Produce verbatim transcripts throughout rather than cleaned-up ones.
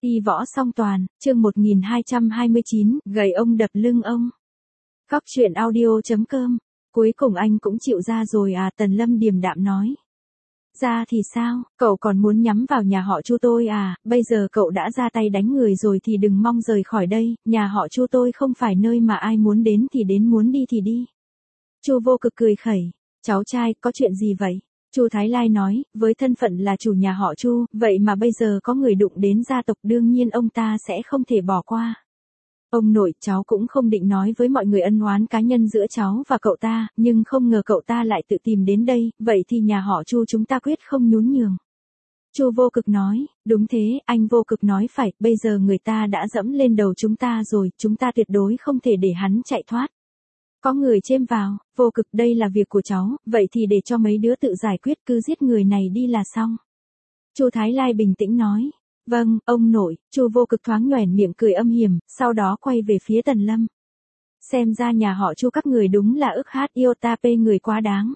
Y võ song toàn, chương một nghìn hai trăm hai mươi chín, gầy ông đập lưng ông. Góc truyện audio chấm com. Cuối cùng anh cũng chịu ra rồi à, Tần Lâm điềm đạm nói. Ra thì sao, cậu còn muốn nhắm vào nhà họ Chu tôi à, bây giờ cậu đã ra tay đánh người rồi thì đừng mong rời khỏi đây, nhà họ Chu tôi không phải nơi mà ai muốn đến thì đến, muốn đi thì đi. Chu Vô Cực cười khẩy, cháu trai, có chuyện gì vậy? Chu Thái Lai nói, với thân phận là chủ nhà họ Chu, vậy mà bây giờ có người đụng đến gia tộc, đương nhiên ông ta sẽ không thể bỏ qua. Ông nội, cháu cũng không định nói với mọi người ân oán cá nhân giữa cháu và cậu ta, nhưng không ngờ cậu ta lại tự tìm đến đây, vậy thì nhà họ Chu chúng ta quyết không nhún nhường. Chu Vô Cực nói, đúng thế, anh Vô Cực nói phải, bây giờ người ta đã dẫm lên đầu chúng ta rồi, chúng ta tuyệt đối không thể để hắn chạy thoát. Có người chêm vào, Vô Cực, đây là việc của cháu, vậy thì để cho mấy đứa tự giải quyết, cứ giết người này đi là xong. Chu Thái Lai bình tĩnh nói, vâng, ông nội. Chu Vô Cực thoáng nhoẻn miệng cười âm hiểm, sau đó quay về phía Tần Lâm. Xem ra nhà họ Chu các người đúng là ức hát yêu ta pê người quá đáng.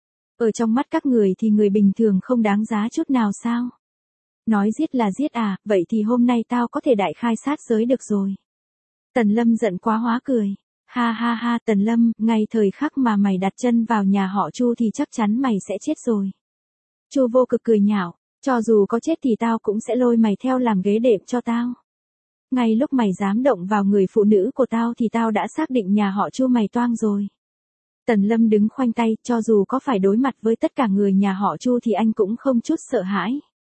Ở trong mắt các người thì người bình thường không đáng giá chút nào sao? Nói giết là giết à, vậy thì hôm nay tao có thể đại khai sát giới được rồi. Tần Lâm giận quá hóa cười. Ha ha ha, Tần Lâm, ngay thời khắc mà mày đặt chân vào nhà họ Chu thì chắc chắn mày sẽ chết rồi. Chu Vô Cực cười nhạo, cho dù có chết thì tao cũng sẽ lôi mày theo làm ghế đệm cho tao. Ngay lúc mày dám động vào người phụ nữ của tao thì tao đã xác định nhà họ Chu mày toang rồi. Tần Lâm đứng khoanh tay, cho dù có phải đối mặt với tất cả người nhà họ Chu thì anh cũng không chút sợ hãi.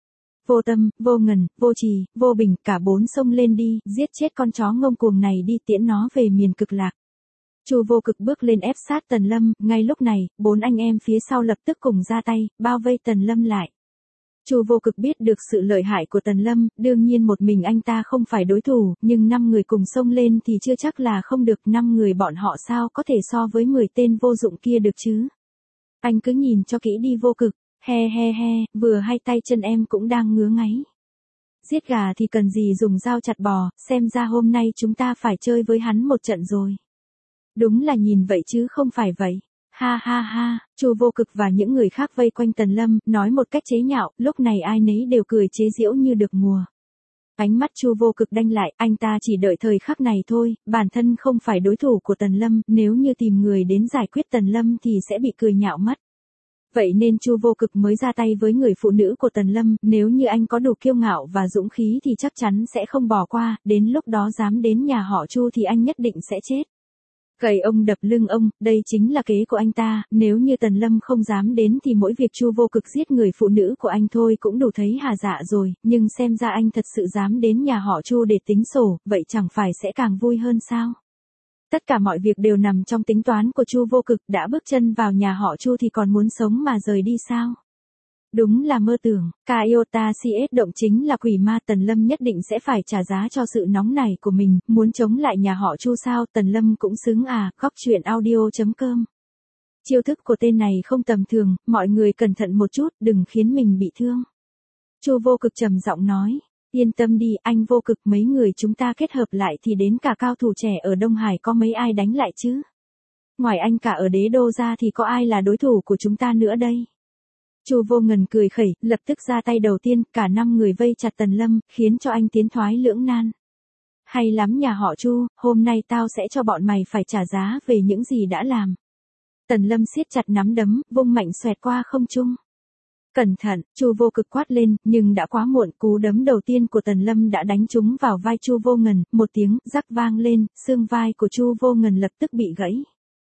Vô Tâm, Vô Ngần, Vô Trì, Vô Bình, cả bốn xông lên đi, giết chết con chó ngông cuồng này đi, tiễn nó về miền cực lạc. Chu Vô Cực bước lên ép sát Tần Lâm, ngay lúc này, bốn anh em phía sau lập tức cùng ra tay, bao vây Tần Lâm lại. Chu Vô Cực biết được sự lợi hại của Tần Lâm, đương nhiên một mình anh ta không phải đối thủ, nhưng năm người cùng xông lên thì chưa chắc là không được, năm người bọn họ sao có thể so với mười tên vô dụng kia được chứ. Anh cứ nhìn cho kỹ đi Vô Cực, he he he, vừa hay tay chân em cũng đang ngứa ngáy. Giết gà thì cần gì dùng dao chặt bò, xem ra hôm nay chúng ta phải chơi với hắn một trận rồi. Đúng là nhìn vậy chứ không phải vậy. Ha ha ha, Chu Vô Cực và những người khác vây quanh Tần Lâm, nói một cách chế nhạo, lúc này ai nấy đều cười chế giễu như được mùa. Ánh mắt Chu Vô Cực đanh lại, anh ta chỉ đợi thời khắc này thôi, bản thân không phải đối thủ của Tần Lâm, nếu như tìm người đến giải quyết Tần Lâm thì sẽ bị cười nhạo mất. Vậy nên Chu Vô Cực mới ra tay với người phụ nữ của Tần Lâm, nếu như anh có đủ kiêu ngạo và dũng khí thì chắc chắn sẽ không bỏ qua, đến lúc đó dám đến nhà họ Chu thì anh nhất định sẽ chết. Gầy ông đập lưng ông, đây chính là kế của anh ta, nếu như Tần Lâm không dám đến thì mỗi việc Chu Vô Cực giết người phụ nữ của anh thôi cũng đủ thấy hà dạ rồi, nhưng xem ra anh thật sự dám đến nhà họ Chu để tính sổ, vậy chẳng phải sẽ càng vui hơn sao? Tất cả mọi việc đều nằm trong tính toán của Chu Vô Cực, đã bước chân vào nhà họ Chu thì còn muốn sống mà rời đi sao? Đúng là mơ tưởng, Kaiota xê ét động chính là quỷ ma, Tần Lâm nhất định sẽ phải trả giá cho sự nóng nảy của mình, muốn chống lại nhà họ Chu sao, Tần Lâm cũng xứng à, góc truyện audio chấm com. Chiêu thức của tên này không tầm thường, mọi người cẩn thận một chút, đừng khiến mình bị thương. Chu Vô Cực trầm giọng nói, yên tâm đi, anh Vô Cực, mấy người chúng ta kết hợp lại thì đến cả cao thủ trẻ ở Đông Hải có mấy ai đánh lại chứ? Ngoài anh cả ở Đế Đô ra thì có ai là đối thủ của chúng ta nữa đây? Chu Vô Ngần cười khẩy, lập tức ra tay đầu tiên, cả năm người vây chặt Tần Lâm, khiến cho anh tiến thoái lưỡng nan. Hay lắm nhà họ Chu, hôm nay tao sẽ cho bọn mày phải trả giá về những gì đã làm. Tần Lâm siết chặt nắm đấm, vung mạnh xoẹt qua không trung. Cẩn thận, Chu Vô Cực quát lên, nhưng đã quá muộn, cú đấm đầu tiên của Tần Lâm đã đánh trúng vào vai Chu Vô Ngần, một tiếng rắc vang lên, xương vai của Chu Vô Ngần lập tức bị gãy.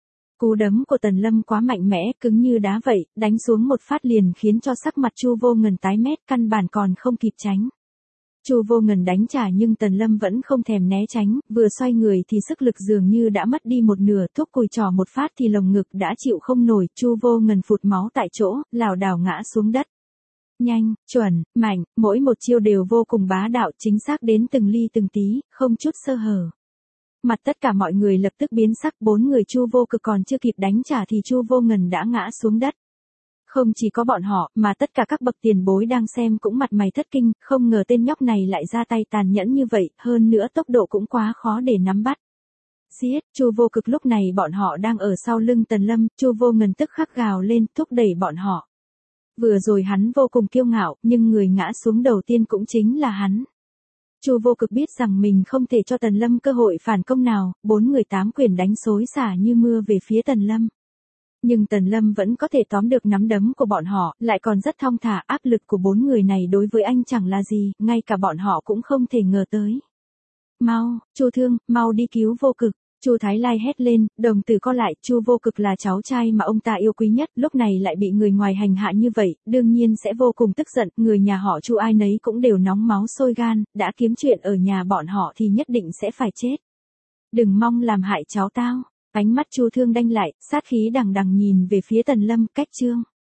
Cú đấm của Tần Lâm quá mạnh mẽ, cứng như đá vậy, đánh xuống một phát liền khiến cho sắc mặt Chu Vô Ngần tái mét, căn bản còn không kịp tránh. Chu Vô Ngần đánh trả nhưng Tần Lâm vẫn không thèm né tránh, vừa xoay người thì sức lực dường như đã mất đi một nửa, thúc cùi trỏ một phát thì lồng ngực đã chịu không nổi, Chu Vô Ngần phụt máu tại chỗ, lảo đảo ngã xuống đất. Nhanh, chuẩn, mạnh, mỗi một chiêu đều vô cùng bá đạo, chính xác đến từng ly từng tí, không chút sơ hở. Mặt tất cả mọi người lập tức biến sắc, bốn người Chu Vô Cực còn chưa kịp đánh trả thì Chu Vô Ngần đã ngã xuống đất. Không chỉ có bọn họ, mà tất cả các bậc tiền bối đang xem cũng mặt mày thất kinh, không ngờ tên nhóc này lại ra tay tàn nhẫn như vậy, hơn nữa tốc độ cũng quá khó để nắm bắt. Giết, Chu Vô Cực lúc này bọn họ đang ở sau lưng Tần Lâm, Chu Vô Ngần tức khắc gào lên, thúc đẩy bọn họ. Vừa rồi hắn vô cùng kiêu ngạo, nhưng người ngã xuống đầu tiên cũng chính là hắn. Chu Vô Cực biết rằng mình không thể cho Tần Lâm cơ hội phản công nào, bốn người tám quyền đánh xối xả như mưa về phía Tần Lâm. Nhưng Tần Lâm vẫn có thể tóm được nắm đấm của bọn họ, lại còn rất thong thả, áp lực của bốn người này đối với anh chẳng là gì, ngay cả bọn họ cũng không thể ngờ tới. Mau, Chu Thương, mau đi cứu Vô Cực. Chu Thái Lai hét lên, đồng tử co lại, Chu Vô Cực là cháu trai mà ông ta yêu quý nhất, lúc này lại bị người ngoài hành hạ như vậy, đương nhiên sẽ vô cùng tức giận, người nhà họ Chu ai nấy cũng đều nóng máu sôi gan, đã kiếm chuyện ở nhà bọn họ thì nhất định sẽ phải chết. Đừng mong làm hại cháu tao. Ánh mắt Chu Thương đanh lại, sát khí đằng đằng nhìn về phía Tần Lâm, cách chương.